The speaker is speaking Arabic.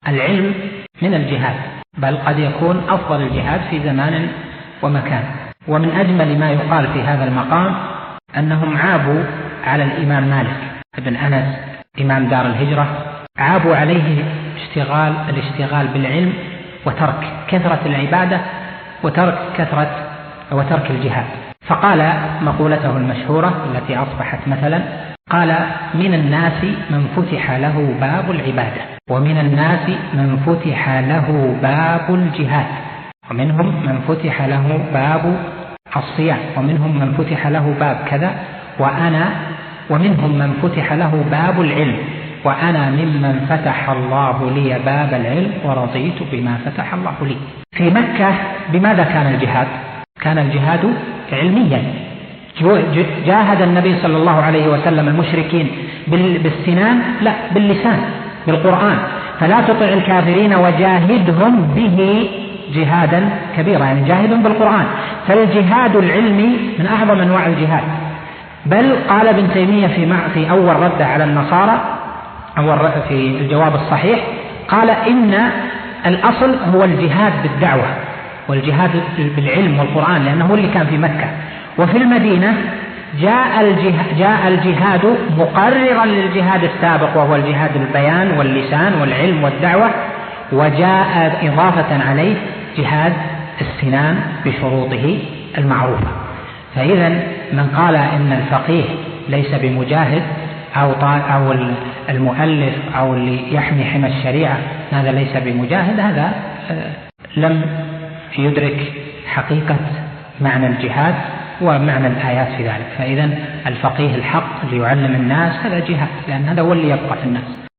العلم من الجهاد، بل قد يكون أفضل الجهاد في زمان ومكان. ومن أجمل ما يقال في هذا المقام أنهم عابوا على الإمام مالك بن أنس إمام دار الهجرة، عابوا عليه الاشتغال بالعلم وترك كثرة العبادة وترك الجهاد. فقال مقولته المشهورة التي أصبحت مثلا، قال: من الناس من فتح له باب العبادة، ومن الناس من فتح له باب الجهاد، ومنهم من فتح له باب الصيام، ومنهم من فتح له باب كذا، ومنهم من فتح له باب العلم، وأنا ممن فتح الله لي باب العلم ورضيت بما فتح الله لي. في مكة بماذا كان الجهاد؟ كان الجهاد علميا، جاهد النبي صلى الله عليه وسلم المشركين بالسنان، لا، باللسان، بالقرآن. فلا تطع الكافرين وجاهدهم به جهادا كبيرا، يعني جاهدهم بالقرآن. فالجهاد العلمي من أعظم أنواع الجهاد. بل قال ابن تيمية في أول رد على النصارى، في الجواب الصحيح، قال: إن الأصل هو الجهاد بالدعوة والجهاد بالعلم والقرآن، لأنه هو اللي كان في مكة. وفي المدينة جاء الجهاد مقررا للجهاد السابق، وهو الجهاد البيان واللسان والعلم والدعوة، وجاء إضافة عليه جهاد السنان بشروطه المعروفة. فإذا من قال إن الفقيه ليس بمجاهد أو المؤلف أو اللي يحمي حمى الشريعة هذا ليس بمجاهد، هذا لم يدرك حقيقة معنى الجهاد ومعنى الآيات في ذلك. فإذا الفقيه الحق اللي يعلم الناس هذا جهاد، لأن هذا هو اللي يبقى في الناس.